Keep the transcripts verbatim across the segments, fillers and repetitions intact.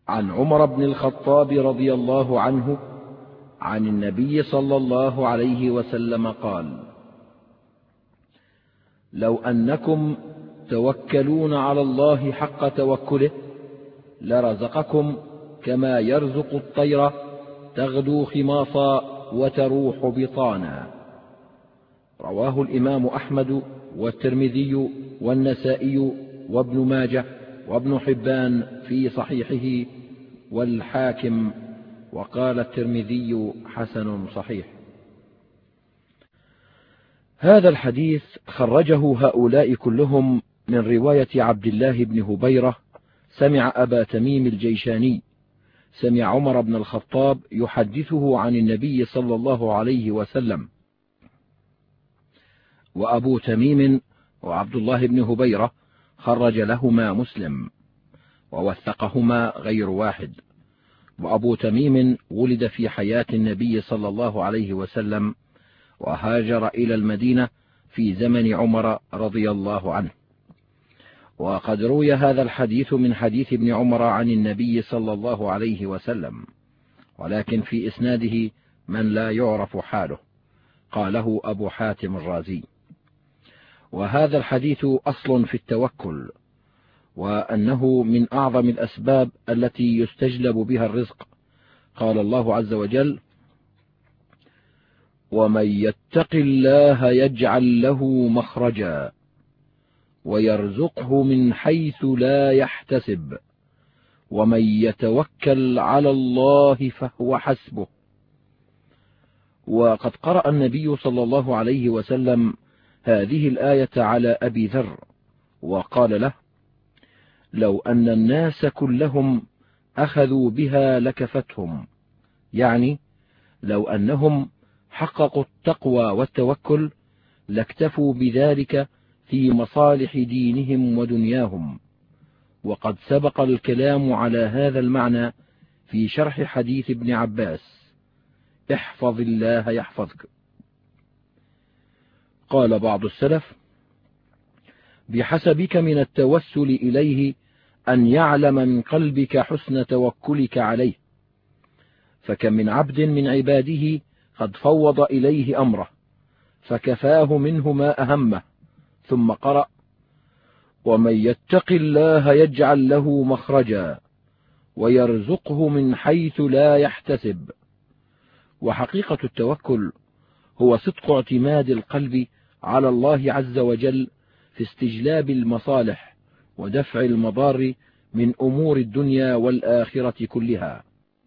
عن عمر بن الخطاب رضي الله عنه عن النبي صلى الله عليه وسلم قال: لو أنكم توكلون على الله حق توكله لرزقكم كما يرزق الطير تغدو خماصا وتروح بطانا. رواه الإمام أحمد والترمذي والنسائي وابن ماجه وابن حبان في صحيحه والحاكم، وقال الترمذي حسن صحيح. هذا الحديث خرجه هؤلاء كلهم من رواية عبد الله بن هبيرة سمع أبا تميم الجيشاني سمع عمر بن الخطاب يحدثه عن النبي صلى الله عليه وسلم. وأبو تميم وعبد الله بن هبيرة خرج لهما مسلم ووثقهما غير واحد. وأبو تميم ولد في حياة النبي صلى الله عليه وسلم وهاجر إلى المدينة في زمن عمر رضي الله عنه. وقد روي هذا الحديث من حديث ابن عمر عن النبي صلى الله عليه وسلم، ولكن في إسناده من لا يعرف حاله، قاله أبو حاتم الرازي. وهذا الحديث أصل في التوكل، وأنه من أعظم الأسباب التي يستجلب بها الرزق. قال الله عز وجل: ومن يتق الله يجعل له مخرجا ويرزقه من حيث لا يحتسب ومن يتوكل على الله فهو حسبه. وقد قرأ النبي صلى الله عليه وسلم هذه الآية على أبي ذر وقال له: لو أن الناس كلهم أخذوا بها لكفتهم، يعني لو أنهم حققوا التقوى والتوكل لاكتفوا بذلك في مصالح دينهم ودنياهم. وقد سبق الكلام على هذا المعنى في شرح حديث ابن عباس: احفظ الله يحفظك. قال بعض السلف: بحسبك من التوسل إليه أن يعلم من قلبك حسن توكلك عليه، فكم من عبد من عباده قد فوض إليه أمره فكفاه منه ما أهمه. ثم قرأ: ومن يتق الله يجعل له مخرجا ويرزقه من حيث لا يحتسب. وحقيقة التوكل هو صدق اعتماد القلب على الله عز وجل في استجلاب المصالح ودفع المضار من أمور الدنيا والآخرة كلها،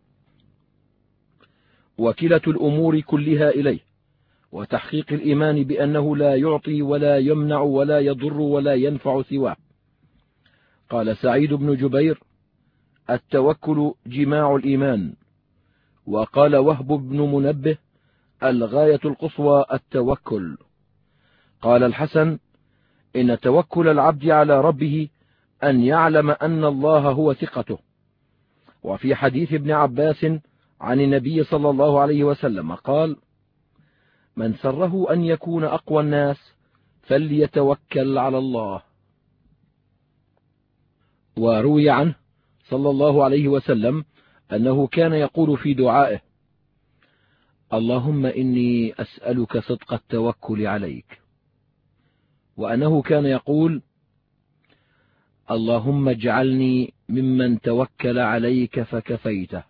وكلة الأمور كلها إليه، وتحقيق الإيمان بأنه لا يعطي ولا يمنع ولا يضر ولا ينفع سواه. قال سعيد بن جبير: التوكل جماع الإيمان. وقال وهب بن منبه: الغاية القصوى التوكل. قال الحسن: إن توكل العبد على ربه أن يعلم أن الله هو ثقته. وفي حديث ابن عباس عن النبي صلى الله عليه وسلم قال: من سره أن يكون أقوى الناس فليتوكل على الله. وروي عنه صلى الله عليه وسلم أنه كان يقول في دعائه: اللهم إني أسألك صدق التوكل عليك. وأنه كان يقول: اللهم اجعلني ممن توكل عليك فكفيته.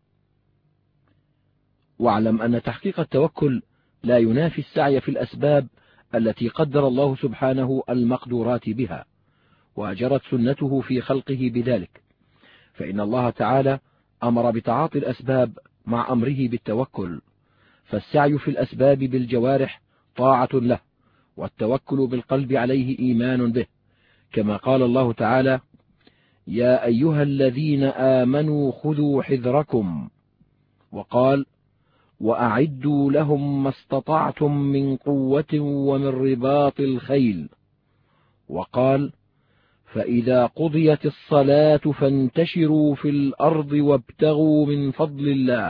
واعلم أن تحقيق التوكل لا ينافي السعي في الأسباب التي قدر الله سبحانه المقدورات بها، وجرت سنته في خلقه بذلك، فإن الله تعالى أمر بتعاطي الأسباب مع أمره بالتوكل، فالسعي في الأسباب بالجوارح طاعة له، والتوكل بالقلب عليه إيمان به، كما قال الله تعالى: يا أيها الذين آمنوا خذوا حذركم. وقال: وأعدوا لهم ما استطعتم من قوة ومن رباط الخيل. وقال: فإذا قضيت الصلاة فانتشروا في الأرض وابتغوا من فضل الله.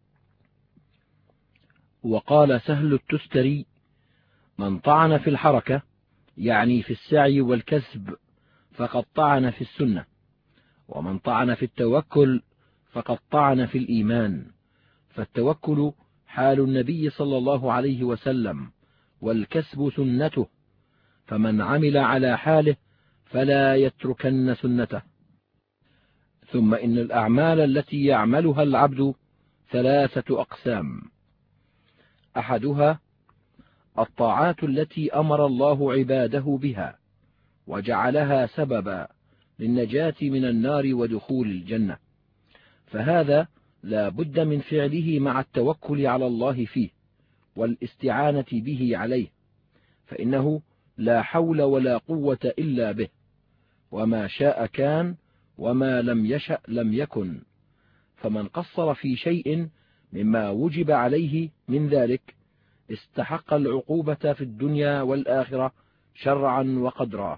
وقال سهل التستري: من طعن في الحركة، يعني في السعي والكسب، فقد طعن في السنة. ومن طعن في التوكل فقد طعن في الإيمان، فالتوكل حال النبي صلى الله عليه وسلم، والكسب سنته، فمن عمل على حاله فلا يتركن سنته. ثم إن الأعمال التي يعملها العبد ثلاثة أقسام: أحدها الطاعات التي أمر الله عباده بها وجعلها سببا للنجاة من النار ودخول الجنة، فهذا لا بد من فعله مع التوكل على الله فيه والاستعانة به عليه، فإنه لا حول ولا قوة إلا به، وما شاء كان وما لم يشأ لم يكن. فمن قصر في شيء مما وجب عليه من ذلك استحق العقوبة في الدنيا والآخرة شرعا وقدرا.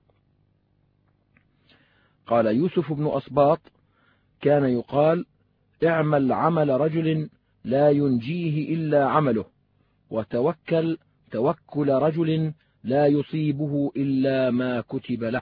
قال يوسف بن أسباط: كان يقال: اعمل عمل رجل لا ينجيه إلا عمله، وتوكل توكل رجل لا يصيبه إلا ما كتب له.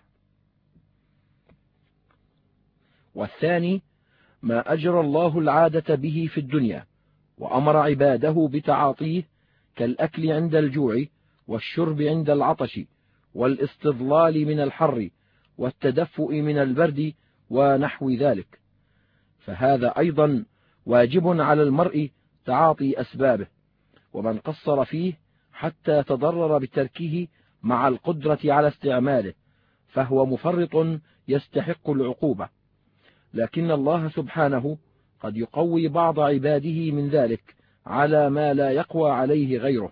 والثاني ما أجرى الله العادة به في الدنيا وأمر عباده بتعاطيه، كالأكل عند الجوع، والشرب عند العطش، والاستظلال من الحر، والتدفؤ من البرد، ونحو ذلك، فهذا أيضا واجب على المرء تعاطي أسبابه، ومن قصر فيه حتى تضرر بتركه مع القدرة على استعماله فهو مفرط يستحق العقوبة. لكن الله سبحانه قد يقوي بعض عباده من ذلك على ما لا يقوى عليه غيره،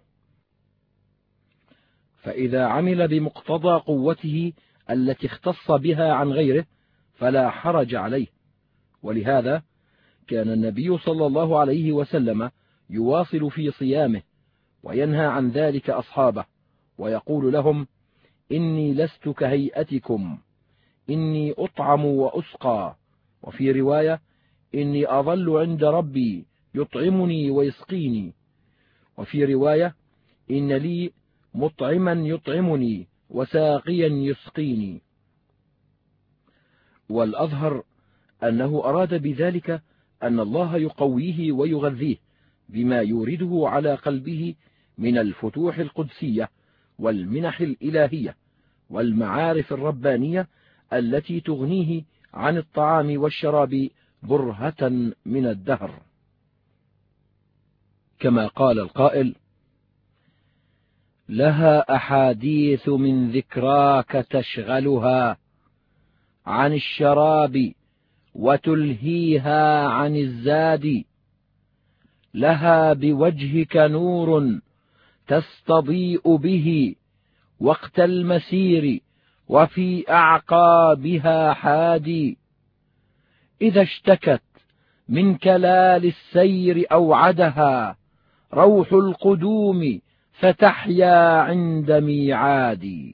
فإذا عمل بمقتضى قوته التي اختص بها عن غيره فلا حرج عليه. ولهذا كان النبي صلى الله عليه وسلم يواصل في صيامه وينهى عن ذلك أصحابه، ويقول لهم: إني لست كهيئتكم، إني أطعم وأسقى، وفي رواية: إني أظل عند ربي يطعمني ويسقيني، وفي رواية: إن لي مطعما يطعمني وساقيا يسقيني. والأظهر أنه أراد بذلك أن الله يقويه ويغذيه بما يورده على قلبه من الفتوح القدسية والمنح الإلهية والمعارف الربانية التي تغنيه عن الطعام والشراب برهة من الدهر. كما قال القائل: لها أحاديث من ذكراك تشغلها عن الشراب وتلهيها عن الزاد، لها بوجهك نور تستضيء به وقت المسير وفي أعقابها حادي، إذا اشتكت من كلال السير أوعدها روح القدوم فتحيا عند ميعاد.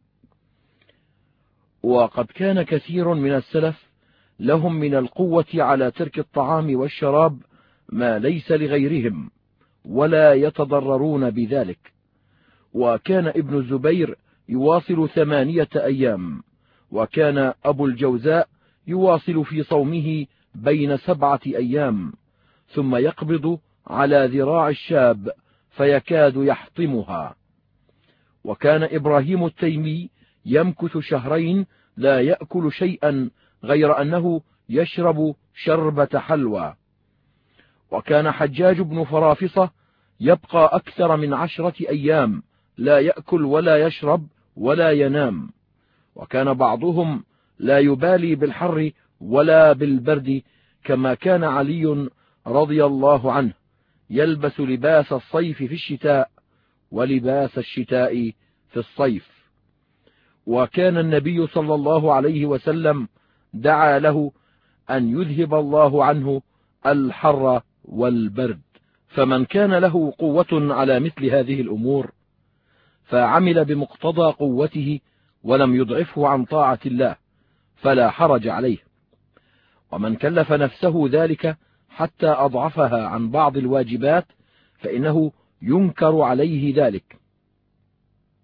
وقد كان كثير من السلف لهم من القوة على ترك الطعام والشراب ما ليس لغيرهم ولا يتضررون بذلك، وكان ابن الزبير يواصل ثمانية أيام، وكان أبو الجوزاء يواصل في صومه بين سبعة أيام، ثم يقبض على ذراع الشاب فيكاد يحطمها. وكان إبراهيم التيمي يمكث شهرين لا يأكل شيئا غير أنه يشرب شربة حلوى. وكان حجاج بن فرافصة يبقى أكثر من عشرة أيام لا يأكل ولا يشرب ولا ينام. وكان بعضهم لا يبالي بالحر ولا بالبرد، كما كان علي رضي الله عنه يلبس لباس الصيف في الشتاء ولباس الشتاء في الصيف. وكان النبي صلى الله عليه وسلم دعا له أن يذهب الله عنه الحر والبرد. فمن كان له قوة على مثل هذه الأمور فعمل بمقتضى قوته ولم يضعفه عن طاعة الله فلا حرج عليه، ومن كلف نفسه ذلك حتى أضعفها عن بعض الواجبات فإنه ينكر عليه ذلك.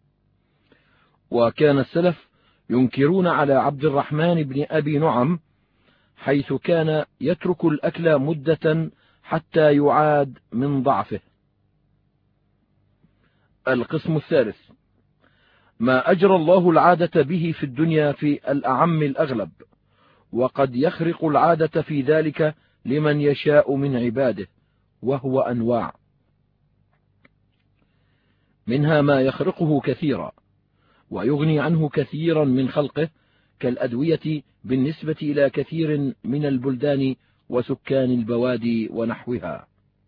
وكان السلف ينكرون على عبد الرحمن بن أبي نعم حيث كان يترك الأكل مدة حتى يعاد من ضعفه. القسم الثالث: ما أجرى الله العادة به في الدنيا في الأعم الأغلب، وقد يخرق العادة في ذلك لمن يشاء من عباده، وهو أنواع، منها ما يخرقه كثيرا ويغني عنه كثيرا من خلقه، كالأدوية بالنسبة إلى كثير من البلدان وسكان البوادي ونحوها.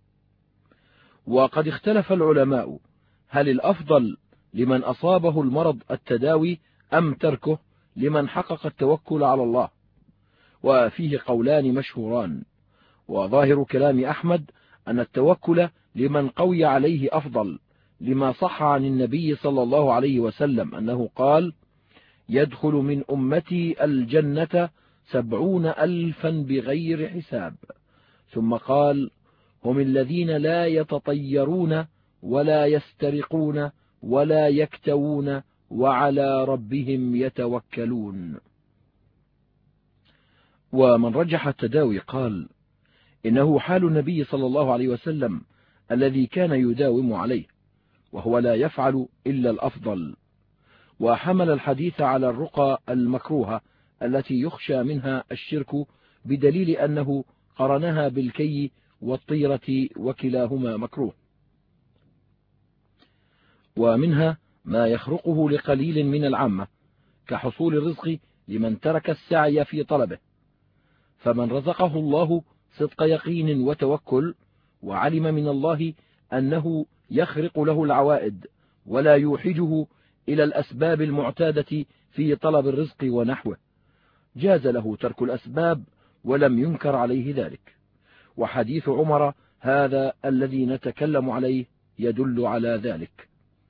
وقد اختلف العلماء هل الأفضل لمن أصابه المرض التداوي أم تركه لمن حقق التوكل على الله، وفيه قولان مشهوران، وظاهر كلام أحمد أن التوكل لمن قوي عليه أفضل، لما صح عن النبي صلى الله عليه وسلم أنه قال: يدخل من أمتي الجنة سبعون ألفا بغير حساب، ثم قال: هم الذين لا يتطيرون ولا يسترقون ولا يكتوون وعلى ربهم يتوكلون. ومن رجح التداوي قال إنه حال النبي صلى الله عليه وسلم الذي كان يداوم عليه، وهو لا يفعل إلا الأفضل، وحمل الحديث على الرقى المكروهة التي يخشى منها الشرك، بدليل أنه قرنها بالكي والطيرة وكلاهما مكروه. ومنها ما يخرقه لقليل من العامة، كحصول الرزق لمن ترك السعي في طلبه، فمن رزقه الله صدق يقين وتوكل، وعلم من الله أنه يخرق له العوائد ولا يوحجه إلى الأسباب المعتادة في طلب الرزق ونحوه، جاز له ترك الأسباب ولم ينكر عليه ذلك. وحديث عمر هذا الذي نتكلم عليه يدل على ذلك،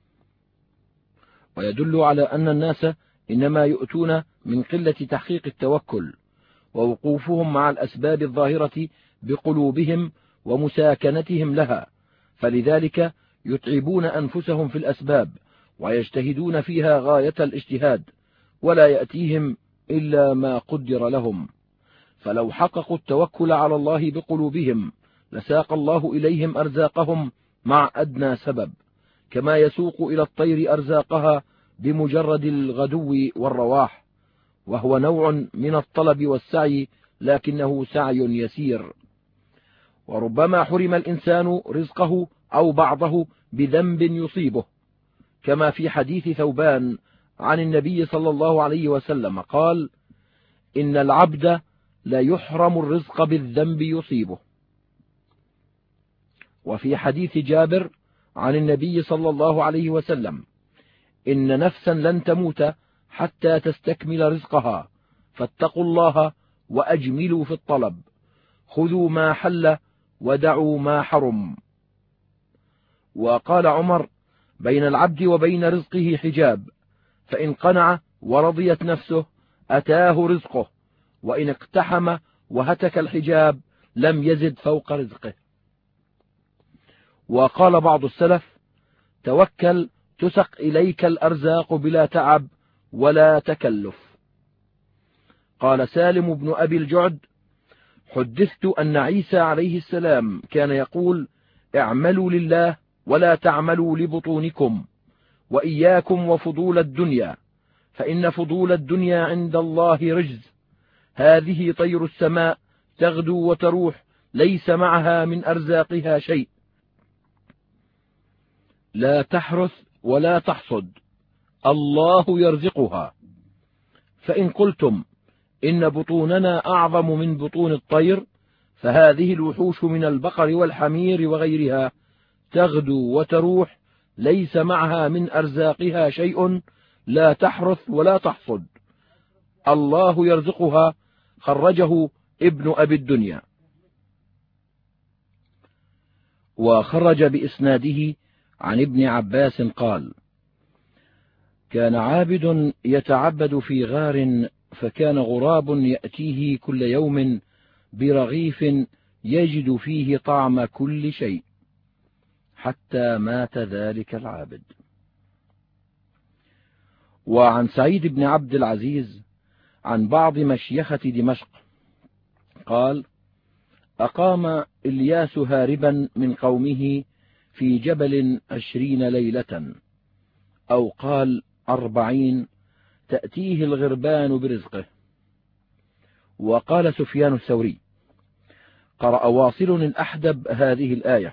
ويدل على أن الناس إنما يؤتون من قلة تحقيق التوكل ووقوفهم مع الأسباب الظاهرة بقلوبهم ومساكنتهم لها، فلذلك يتعبون أنفسهم في الأسباب ويجتهدون فيها غاية الاجتهاد، ولا يأتيهم إلا ما قدر لهم. فلو حققوا التوكل على الله بقلوبهم لساق الله إليهم أرزاقهم مع أدنى سبب، كما يسوق إلى الطير أرزاقها بمجرد الغدو والرواح، وهو نوع من الطلب والسعي، لكنه سعي يسير. وربما حرم الإنسان رزقه أو بعضه بذنب يصيبه، كما في حديث ثوبان عن النبي صلى الله عليه وسلم قال: إن العبد لا يحرم الرزق بالذنب يصيبه. وفي حديث جابر عن النبي صلى الله عليه وسلم: إن نفسا لن تموت حتى تستكمل رزقها، فاتقوا الله وأجملوا في الطلب، خذوا ما حل ودعوا ما حرم. وقال عمر: بين العبد وبين رزقه حجاب، فإن قنع ورضيت نفسه أتاه رزقه، وإن اقتحم وهتك الحجاب لم يزد فوق رزقه. وقال بعض السلف: توكل تسق إليك الأرزاق بلا تعب ولا تكلف. قال سالم بن أبي الجعد: حدثت أن عيسى عليه السلام كان يقول: اعملوا لله ولا تعملوا لبطونكم، وإياكم وفضول الدنيا، فإن فضول الدنيا عند الله رجز، هذه طير السماء تغدو وتروح ليس معها من أرزاقها شيء، لا تحرث ولا تحصد، الله يرزقها. فإن قلتم إن بطوننا أعظم من بطون الطير، فهذه الوحوش من البقر والحمير وغيرها تغدو وتروح ليس معها من أرزاقها شيء، لا تحرث ولا تحصد، الله يرزقها. خرجه ابن أبي الدنيا. وخرج بإسناده عن ابن عباس قال: كان عابد يتعبد في غار، فكان غراب يأتيه كل يوم برغيف يجد فيه طعم كل شيء، حتى مات ذلك العابد. وعن سعيد بن عبد العزيز عن بعض مشيخة دمشق قال: أقام إلياس هاربا من قومه في جبل عشرين ليلة، أو قال أربعين، تأتيه الغربان برزقه. وقال سفيان الثوري: قرأ واصل الأحدب هذه الآية: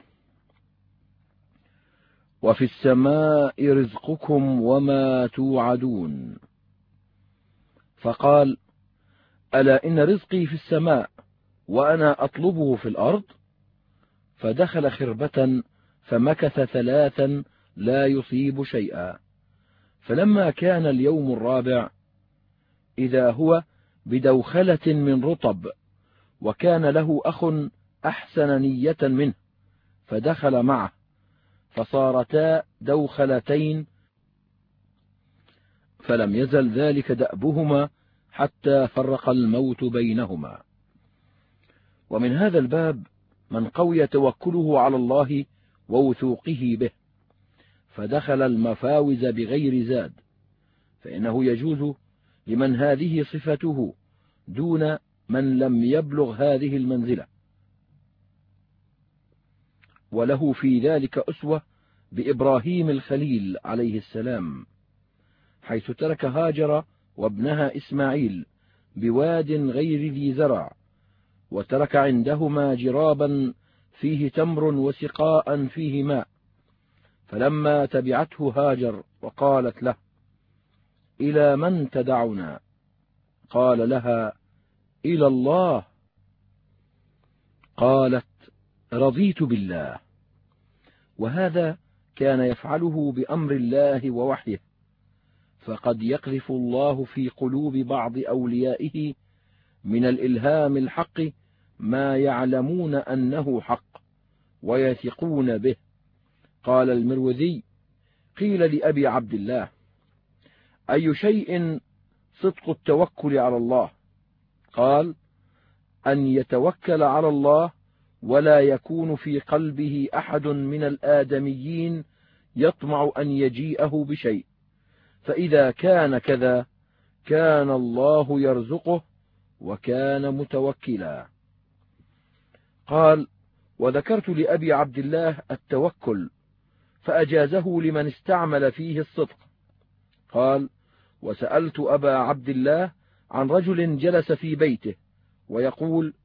وفي السماء رزقكم وما توعدون، فقال: ألا إن رزقي في السماء وأنا أطلبه في الأرض. فدخل خربة فمكث ثلاثا لا يصيب شيئا، فلما كان اليوم الرابع إذا هو بدوخلة من رطب، وكان له أخ أحسن نية منه فدخل معه، فصارتا دوخلتين، فلم يزل ذلك دأبهما حتى فرق الموت بينهما. ومن هذا الباب من قوي توكله على الله ووثوقه به، فدخل المفاوز بغير زاد، فإنه يجوز لمن هذه صفته دون من لم يبلغ هذه المنزلة. وله في ذلك أسوة بإبراهيم الخليل عليه السلام، حيث ترك هاجر وابنها إسماعيل بواد غير ذي زرع، وترك عندهما جرابا فيه تمر وسقاء فيه ماء، فلما تبعته هاجر وقالت له: إلى من تدعنا؟ قال لها: إلى الله. قالت: رضيت بالله. وهذا كان يفعله بأمر الله ووحيه، فقد يقذف الله في قلوب بعض أوليائه من الإلهام الحق ما يعلمون أنه حق ويثقون به. قال المروذي: قيل لأبي عبد الله: أي شيء صدق التوكل على الله؟ قال: أن يتوكل على الله ولا يكون في قلبه أحد من الآدميين يطمع أن يجيئه بشيء، فإذا كان كذا كان الله يرزقه وكان متوكلا. قال: وذكرت لأبي عبد الله التوكل فأجازه لمن استعمل فيه الصدق. قال: وسألت أبا عبد الله عن رجل جلس في بيته ويقول: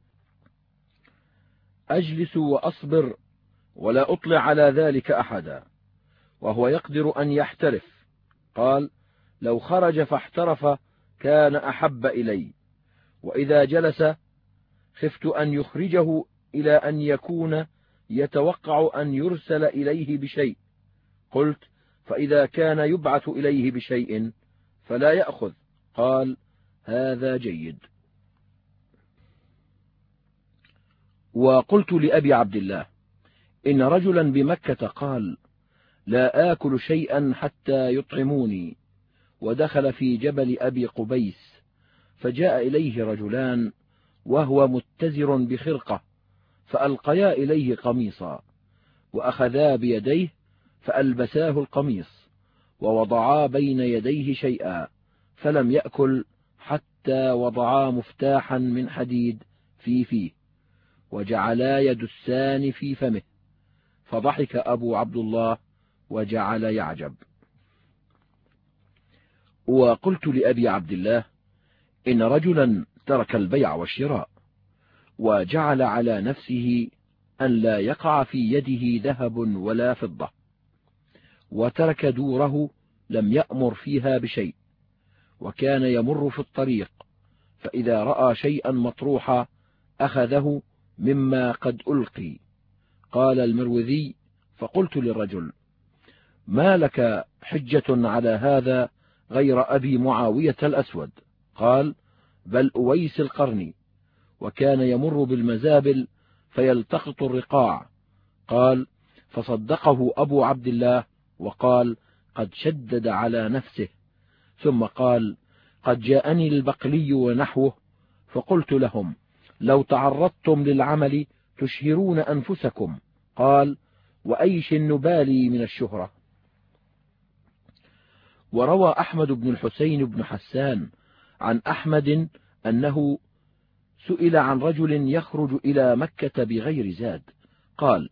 أجلس وأصبر ولا أطلع على ذلك أحدا، وهو يقدر أن يحترف. قال: لو خرج فاحترف كان أحب إلي، وإذا جلس خفت أن يخرجه إلى أن يكون يتوقع أن يرسل إليه بشيء. قلت: فإذا كان يبعث إليه بشيء فلا يأخذ. قال: هذا جيد. وقلت لأبي عبد الله: إن رجلا بمكة قال: لا آكل شيئا حتى يطعموني، ودخل في جبل أبي قبيس، فجاء إليه رجلان وهو متزر بخرقة، فألقيا إليه قميصا، وأخذا بيديه فألبساه القميص، ووضعا بين يديه شيئا، فلم يأكل حتى وضعا مفتاحا من حديد في فيه، وجعلا يدسان في فمه، فضحك أبو عبد الله وجعل يعجب. وقلت لأبي عبد الله: إن رجلا ترك البيع والشراء، وجعل على نفسه أن لا يقع في يده ذهب ولا فضة، وترك دوره لم يأمر فيها بشيء، وكان يمر في الطريق فإذا رأى شيئا مطروحا أخذه مما قد ألقي. قال المروذي: فقلت للرجل: ما لك حجة على هذا غير أبي معاوية الأسود؟ قال: بل أويس القرني، وكان يمر بالمزابل فيلتقط الرقاع. قال: فصدقه أبو عبد الله وقال: قد شدد على نفسه. ثم قال: قد جاءني البقلي ونحوه، فقلت لهم: لو تعرضتم للعمل تشهرون أنفسكم. قال: وأيش نبالي من الشهرة. وروى أحمد بن الحسين بن حسان عن أحمد أنه سئل عن رجل يخرج إلى مكة بغير زاد، قال: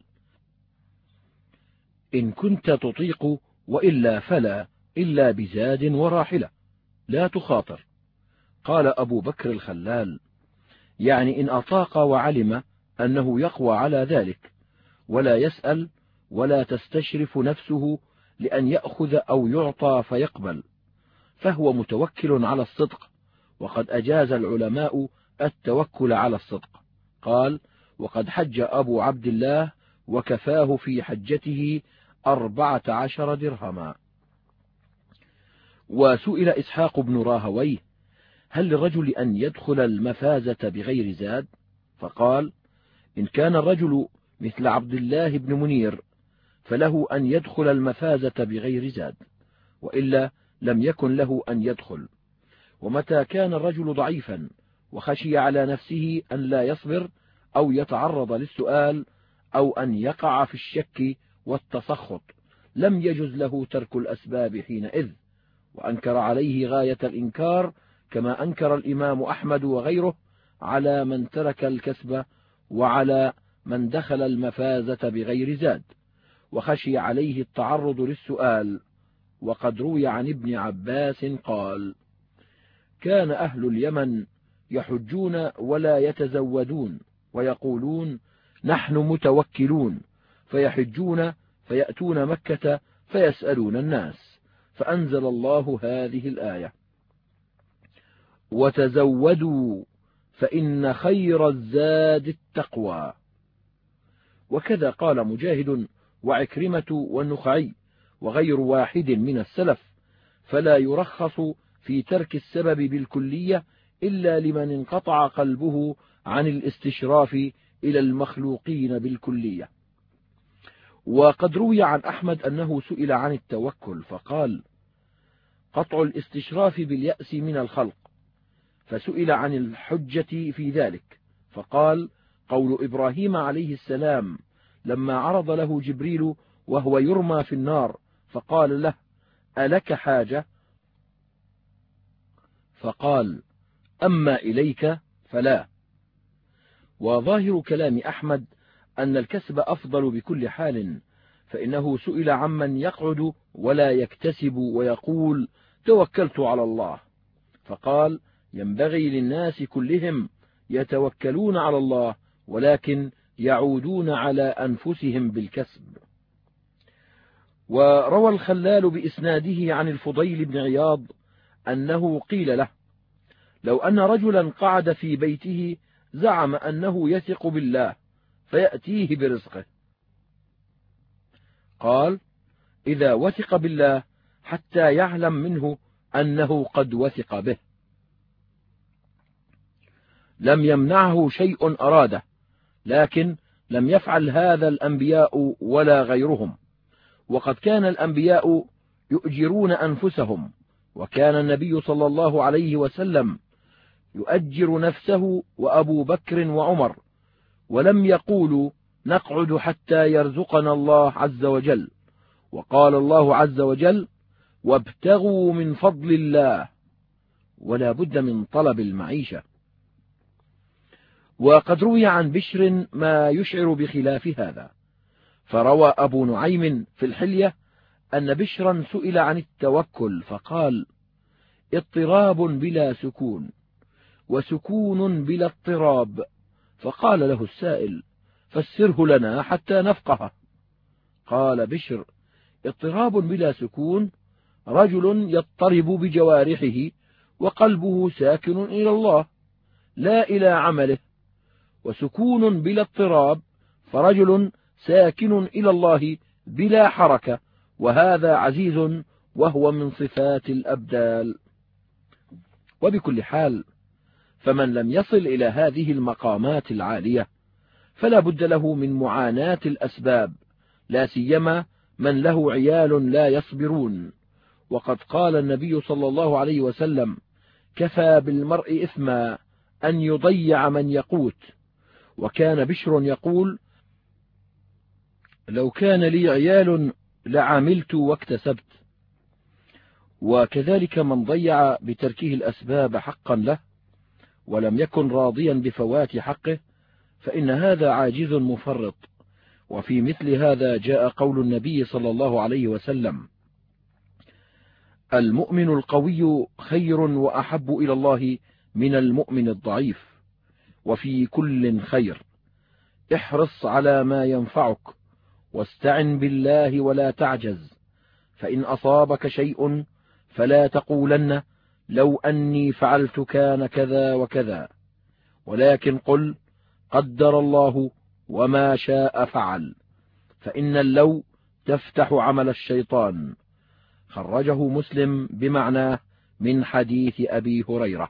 إن كنت تطيق وإلا فلا، إلا بزاد وراحلة لا تخاطر. قال أبو بكر الخلال: يعني إن أطاق وعلم أنه يقوى على ذلك، ولا يسأل ولا تستشرف نفسه لأن يأخذ أو يعطى فيقبل، فهو متوكل على الصدق، وقد أجاز العلماء التوكل على الصدق. قال: وقد حج أبو عبد الله وكفاه في حجته أربعة عشر درهما. وسئل إسحاق بن راهويه: هل للرجل أن يدخل المفازة بغير زاد؟ فقال: إن كان الرجل مثل عبد الله بن منير فله أن يدخل المفازة بغير زاد، وإلا لم يكن له أن يدخل. ومتى كان الرجل ضعيفا وخشي على نفسه أن لا يصبر أو يتعرض للسؤال أو أن يقع في الشك والتسخط، لم يجز له ترك الأسباب حينئذ، وأنكر عليه غاية الإنكار، كما أنكر الإمام أحمد وغيره على من ترك الكسب وعلى من دخل المفازة بغير زاد، وخشي عليه التعرض للسؤال. وقد روي عن ابن عباس قال: كان أهل اليمن يحجون ولا يتزودون، ويقولون: نحن متوكلون، فيحجون فيأتون مكة فيسألون الناس، فأنزل الله هذه الآية: وتزودوا فإن خير الزاد التقوى. وكذا قال مجاهد وعكرمة والنخعي وغير واحد من السلف، فلا يرخص في ترك السبب بالكلية إلا لمن انقطع قلبه عن الاستشراف إلى المخلوقين بالكلية. وقد روي عن أحمد أنه سئل عن التوكل فقال: قطع الاستشراف باليأس من الخلق. فسئل عن الحجة في ذلك فقال: قول إبراهيم عليه السلام لما عرض له جبريل وهو يرمى في النار فقال له: ألك حاجة؟ فقال: أما إليك فلا. وظاهر كلام أحمد أن الكسب أفضل بكل حال، فإنه سئل عمن يقعد ولا يكتسب ويقول: توكلت على الله، فقال: ينبغي للناس كلهم يتوكلون على الله، ولكن يعودون على أنفسهم بالكسب. وروى الخلال بإسناده عن الفضيل بن عياض أنه قيل له: لو أن رجلا قعد في بيته زعم أنه يثق بالله فيأتيه برزقه، قال: إذا وثق بالله حتى يعلم منه أنه قد وثق به لم يمنعه شيء أراده، لكن لم يفعل هذا الأنبياء ولا غيرهم. وقد كان الأنبياء يؤجرون أنفسهم، وكان النبي صلى الله عليه وسلم يؤجر نفسه وأبو بكر وعمر، ولم يقولوا نقعد حتى يرزقنا الله عز وجل. وقال الله عز وجل: وابتغوا من فضل الله، ولا بد من طلب المعيشة. وقد روي عن بشر ما يشعر بخلاف هذا، فروى أبو نعيم في الحلية أن بشرا سئل عن التوكل فقال: اضطراب بلا سكون، وسكون بلا اضطراب. فقال له السائل: فسره لنا حتى نفقه. قال بشر: اضطراب بلا سكون رجل يضطرب بجوارحه وقلبه ساكن إلى الله لا إلى عمله، وسكون بلا اضطراب فرجل ساكن إلى الله بلا حركة، وهذا عزيز وهو من صفات الأبدال. وبكل حال، فمن لم يصل إلى هذه المقامات العالية فلا بد له من معاناة الأسباب، لا سيما من له عيال لا يصبرون. وقد قال النبي صلى الله عليه وسلم: كفى بالمرء إثما أن يضيع من يقوت. وكان بشر يقول: لو كان لي عيال لعملت واكتسبت. وكذلك من ضيع بتركه الأسباب حقا له ولم يكن راضيا بفوات حقه فإن هذا عاجز مفرط. وفي مثل هذا جاء قول النبي صلى الله عليه وسلم: المؤمن القوي خير وأحب إلى الله من المؤمن الضعيف، وفي كل خير، احرص على ما ينفعك واستعن بالله ولا تعجز، فإن أصابك شيء فلا تقولن لو أني فعلت كان كذا وكذا، ولكن قل قدر الله وما شاء فعل، فإن اللو تفتح عمل الشيطان. خرجه مسلم بمعناه من حديث أبي هريرة.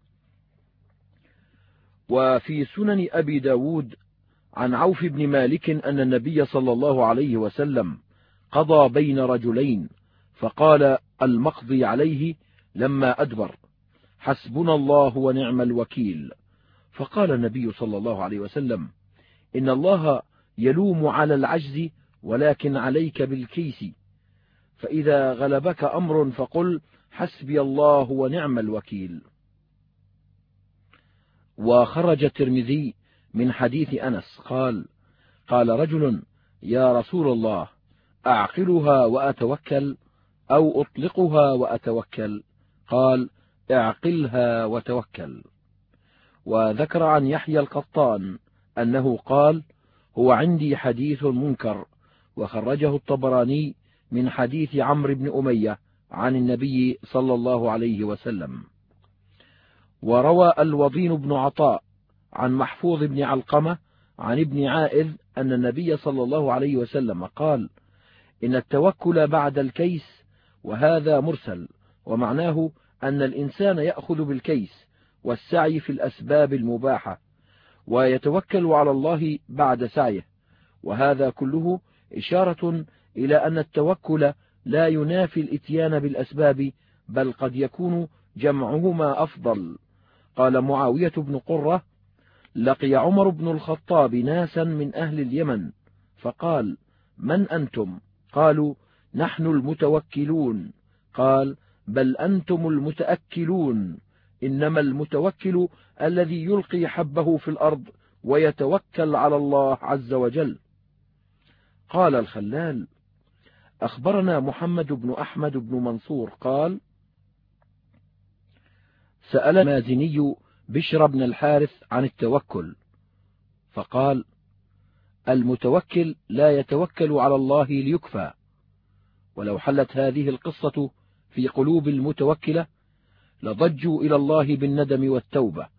وفي سنن أبي داود عن عوف بن مالك أن النبي صلى الله عليه وسلم قضى بين رجلين، فقال المقضي عليه لما أدبر: حسبنا الله ونعم الوكيل. فقال النبي صلى الله عليه وسلم: إن الله يلوم على العجز، ولكن عليك بالكيس، فإذا غلبك أمر فقل حسبي الله ونعم الوكيل. وخرج الترمذي من حديث أنس قال: قال رجل: يا رسول الله، أعقلها وأتوكل أو أطلقها وأتوكل؟ قال: اعقلها وتوكل. وذكر عن يحيى القطان أنه قال: هو عندي حديث منكر. وخرجه الطبراني من حديث عمرو بن أمية عن النبي صلى الله عليه وسلم. وروى الوضين بن عطاء عن محفوظ بن علقمة عن ابن عائذ أن النبي صلى الله عليه وسلم قال: إن التوكل بعد الكيس، وهذا مرسل، ومعناه أن الإنسان يأخذ بالكيس والسعي في الأسباب المباحة، ويتوكل على الله بعد سعيه، وهذا كله إشارة إلى أن التوكل لا ينافي الإتيان بالأسباب، بل قد يكون جمعهما أفضل. قال معاوية بن قرة: لقي عمر بن الخطاب ناسا من أهل اليمن، فقال: من أنتم؟ قالوا: نحن المتوكلون. قال: بل أنتم المتأكلون، إنما المتوكل الذي يلقي حبه في الأرض ويتوكل على الله عز وجل. قال الخلال: أخبرنا محمد بن أحمد بن منصور قال: سأل المازني بشر بن الحارث عن التوكل، فقال: المتوكل لا يتوكل على الله ليكفى. ولو حلت هذه القصة في قلوب المتوكلة لضجوا إلى الله بالندم والتوبة،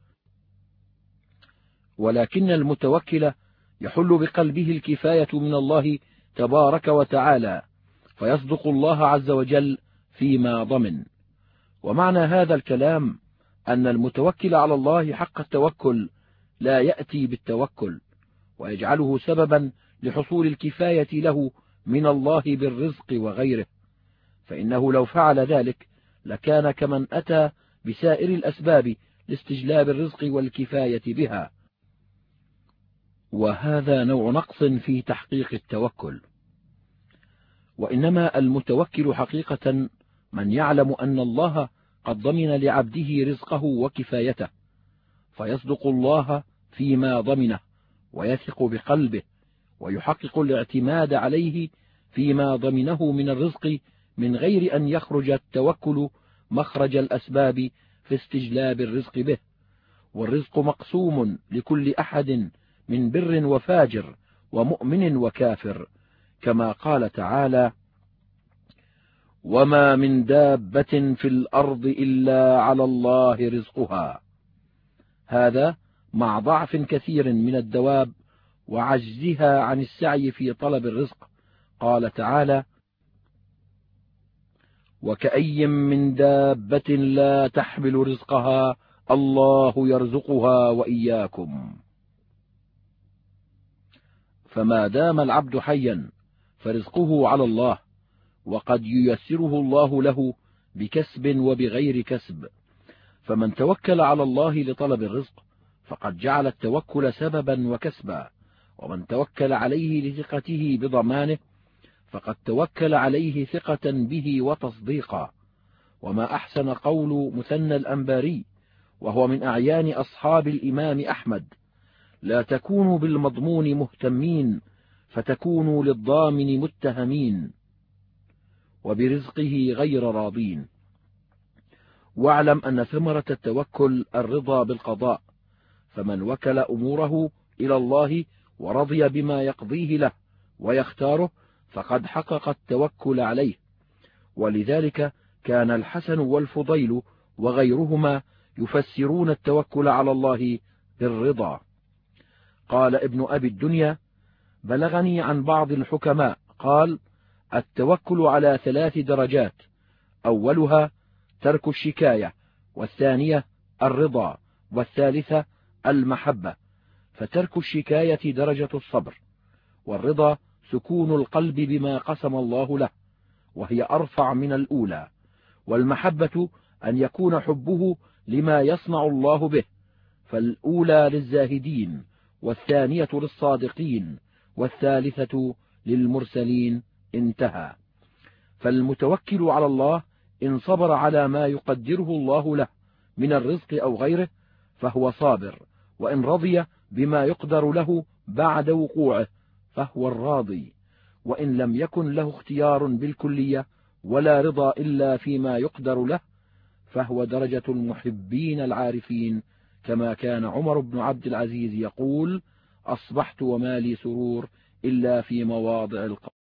ولكن المتوكل يحل بقلبه الكفاية من الله تبارك وتعالى، فيصدق الله عز وجل فيما ضمن. ومعنى هذا الكلام أن المتوكل على الله حق التوكل لا يأتي بالتوكل ويجعله سببا لحصول الكفاية له من الله بالرزق وغيره، فإنه لو فعل ذلك لكان كمن أتى بسائر الأسباب لاستجلاب الرزق والكفاية بها، وهذا نوع نقص في تحقيق التوكل. وإنما المتوكل حقيقة من يعلم أن الله قد ضمن لعبده رزقه وكفايته، فيصدق الله فيما ضمنه ويثق بقلبه، ويحقق الاعتماد عليه فيما ضمنه من الرزق، من غير أن يخرج التوكل مخرج الأسباب في استجلاب الرزق به. والرزق مقسوم لكل أحد من بر وفاجر ومؤمن وكافر، كما قال تعالى: وما من دابة في الأرض إلا على الله رزقها. هذا مع ضعف كثير من الدواب وعجزها عن السعي في طلب الرزق. قال تعالى: وكأي من دابة لا تحمل رزقها الله يرزقها وإياكم. فما دام العبد حيا فرزقه على الله، وقد ييسره الله له بكسب وبغير كسب. فمن توكل على الله لطلب الرزق فقد جعل التوكل سببا وكسبا، ومن توكل عليه لثقته بضمانه فقد توكل عليه ثقة به وتصديقا. وما أحسن قول مثنى الأنباري: وهو من أعيان أصحاب الإمام أحمد: لا تكونوا بالمضمون مهتمين فتكونوا للضامن متهمين، وبرزقه غير راضين. واعلم أن ثمرة التوكل الرضا بالقضاء، فمن وكل أموره إلى الله ورضي بما يقضيه له ويختاره فقد حقق التوكل عليه. ولذلك كان الحسن والفضيل وغيرهما يفسرون التوكل على الله بالرضا. قال ابن أبي الدنيا: بلغني عن بعض الحكماء قال: التوكل على ثلاث درجات: أولها ترك الشكاية، والثانية الرضا، والثالثة المحبة. فترك الشكاية درجة الصبر، والرضا سكون القلب بما قسم الله له، وهي أرفع من الأولى، والمحبة أن يكون حبه لما يصنع الله به، فالأولى للزاهدين، والثانية للصادقين، والثالثة للمرسلين. انتهى. فالمتوكل على الله إن صبر على ما يقدره الله له من الرزق أو غيره فهو صابر، وإن رضي بما يقدر له بعد وقوعه فهو الراضي، وإن لم يكن له اختيار بالكلية ولا رضا إلا فيما يقدر له فهو درجة المحبين العارفين، كما كان عمر بن عبد العزيز يقول: أصبحت وما لي سرور إلا في مواضع القبر.